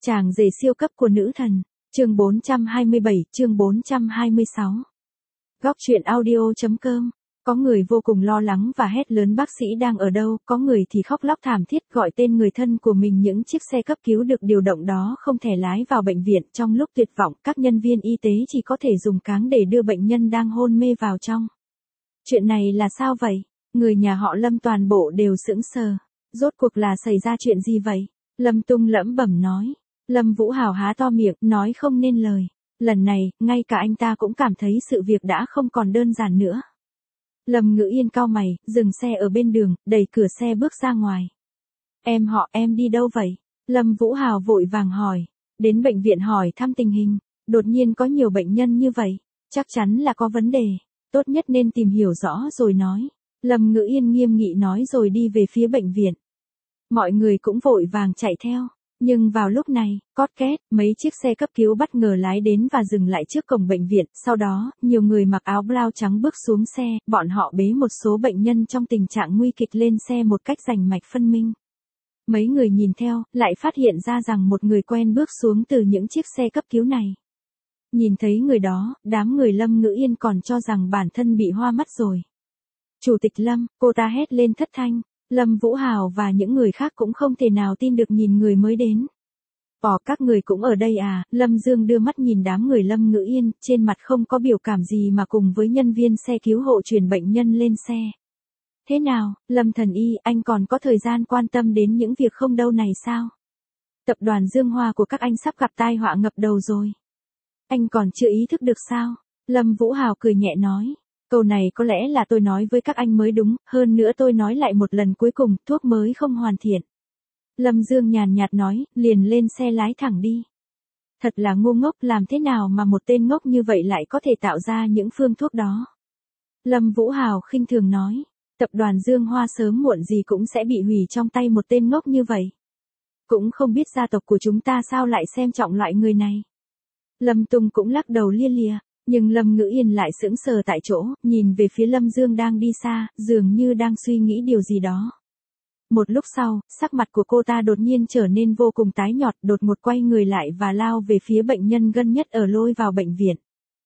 Chàng rể siêu cấp của nữ thần, chương 427, chương 426. Góc truyện audio.com. Có người vô cùng lo lắng và hét lớn bác sĩ đang ở đâu, có người thì khóc lóc thảm thiết gọi tên người thân của mình. Những chiếc xe cấp cứu được điều động đó không thể lái vào bệnh viện. Trong lúc tuyệt vọng, các nhân viên y tế chỉ có thể dùng cáng để đưa bệnh nhân đang hôn mê vào trong. Chuyện này là sao vậy? Người nhà họ Lâm toàn bộ đều sững sờ. Rốt cuộc là xảy ra chuyện gì vậy? Lâm Tung lẩm bẩm nói. Lâm Vũ Hào há to miệng, nói không nên lời. Lần này, ngay cả anh ta cũng cảm thấy sự việc đã không còn đơn giản nữa. Lâm Ngữ Yên cau mày, dừng xe ở bên đường, đẩy cửa xe bước ra ngoài. Em đi đâu vậy? Lâm Vũ Hào vội vàng hỏi. Đến bệnh viện hỏi thăm tình hình. Đột nhiên có nhiều bệnh nhân như vậy. Chắc chắn là có vấn đề. Tốt nhất nên tìm hiểu rõ rồi nói. Lâm Ngữ Yên nghiêm nghị nói rồi đi về phía bệnh viện. Mọi người cũng vội vàng chạy theo. Nhưng vào lúc này, cót két, mấy chiếc xe cấp cứu bất ngờ lái đến và dừng lại trước cổng bệnh viện. Sau đó, nhiều người mặc áo blau trắng bước xuống xe, bọn họ bế một số bệnh nhân trong tình trạng nguy kịch lên xe một cách rành mạch phân minh. Mấy người nhìn theo, lại phát hiện ra rằng một người quen bước xuống từ những chiếc xe cấp cứu này. Nhìn thấy người đó, đám người Lâm Ngữ Yên còn cho rằng bản thân bị hoa mắt rồi. Chủ tịch Lâm, cô ta hét lên thất thanh. Lâm Vũ Hào và những người khác cũng không thể nào tin được nhìn người mới đến. Các người cũng ở đây à? Lâm Dương đưa mắt nhìn đám người Lâm Ngữ Yên, trên mặt không có biểu cảm gì mà cùng với nhân viên xe cứu hộ chuyển bệnh nhân lên xe. Thế nào, Lâm Thần Y, anh còn có thời gian quan tâm đến những việc không đâu này sao? Tập đoàn Dương Hoa của các anh sắp gặp tai họa ngập đầu rồi. Anh còn chưa ý thức được sao? Lâm Vũ Hào cười nhẹ nói. Câu này có lẽ là tôi nói với các anh mới đúng, hơn nữa tôi nói lại một lần cuối cùng, thuốc mới không hoàn thiện. Lâm Dương nhàn nhạt nói, liền lên xe lái thẳng đi. Thật là ngu ngốc, làm thế nào mà một tên ngốc như vậy lại có thể tạo ra những phương thuốc đó. Lâm Vũ Hào khinh thường nói, tập đoàn Dương Hoa sớm muộn gì cũng sẽ bị hủy trong tay một tên ngốc như vậy. Cũng không biết gia tộc của chúng ta sao lại xem trọng loại người này. Lâm Tung cũng lắc đầu lia lịa. Nhưng Lâm Ngữ Yên lại sững sờ tại chỗ, nhìn về phía Lâm Dương đang đi xa, dường như đang suy nghĩ điều gì đó. Một lúc sau, sắc mặt của cô ta đột nhiên trở nên vô cùng tái nhợt, đột ngột quay người lại và lao về phía bệnh nhân gần nhất ở lôi vào bệnh viện.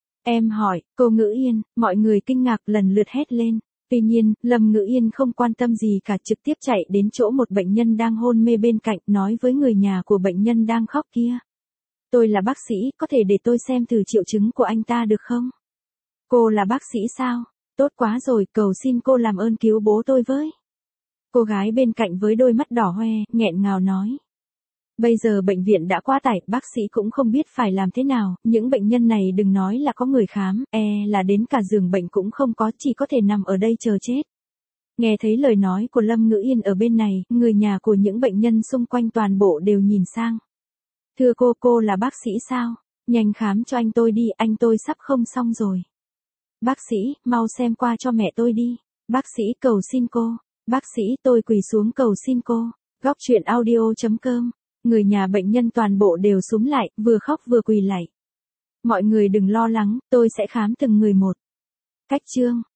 Em hỏi, cô Ngữ Yên, mọi người kinh ngạc lần lượt hét lên. Tuy nhiên, Lâm Ngữ Yên không quan tâm gì cả, trực tiếp chạy đến chỗ một bệnh nhân đang hôn mê bên cạnh, nói với người nhà của bệnh nhân đang khóc kia. Tôi là bác sĩ, có thể để tôi xem thử triệu chứng của anh ta được không? Cô là bác sĩ sao? Tốt quá rồi, cầu xin cô làm ơn cứu bố tôi với. Cô gái bên cạnh với đôi mắt đỏ hoe, nghẹn ngào nói. Bây giờ bệnh viện đã quá tải, bác sĩ cũng không biết phải làm thế nào, những bệnh nhân này đừng nói là có người khám, là đến cả giường bệnh cũng không có, chỉ có thể nằm ở đây chờ chết. Nghe thấy lời nói của Lâm Ngữ Yên ở bên này, người nhà của những bệnh nhân xung quanh toàn bộ đều nhìn sang. Thưa cô là bác sĩ sao? Nhanh khám cho anh tôi đi, anh tôi sắp không xong rồi. Bác sĩ, mau xem qua cho mẹ tôi đi. Bác sĩ cầu xin cô. Bác sĩ tôi quỳ xuống cầu xin cô. Góc truyện audio.com. Người nhà bệnh nhân toàn bộ đều xúm lại, vừa khóc vừa quỳ lạy. Mọi người đừng lo lắng, tôi sẽ khám từng người một. Cách chương.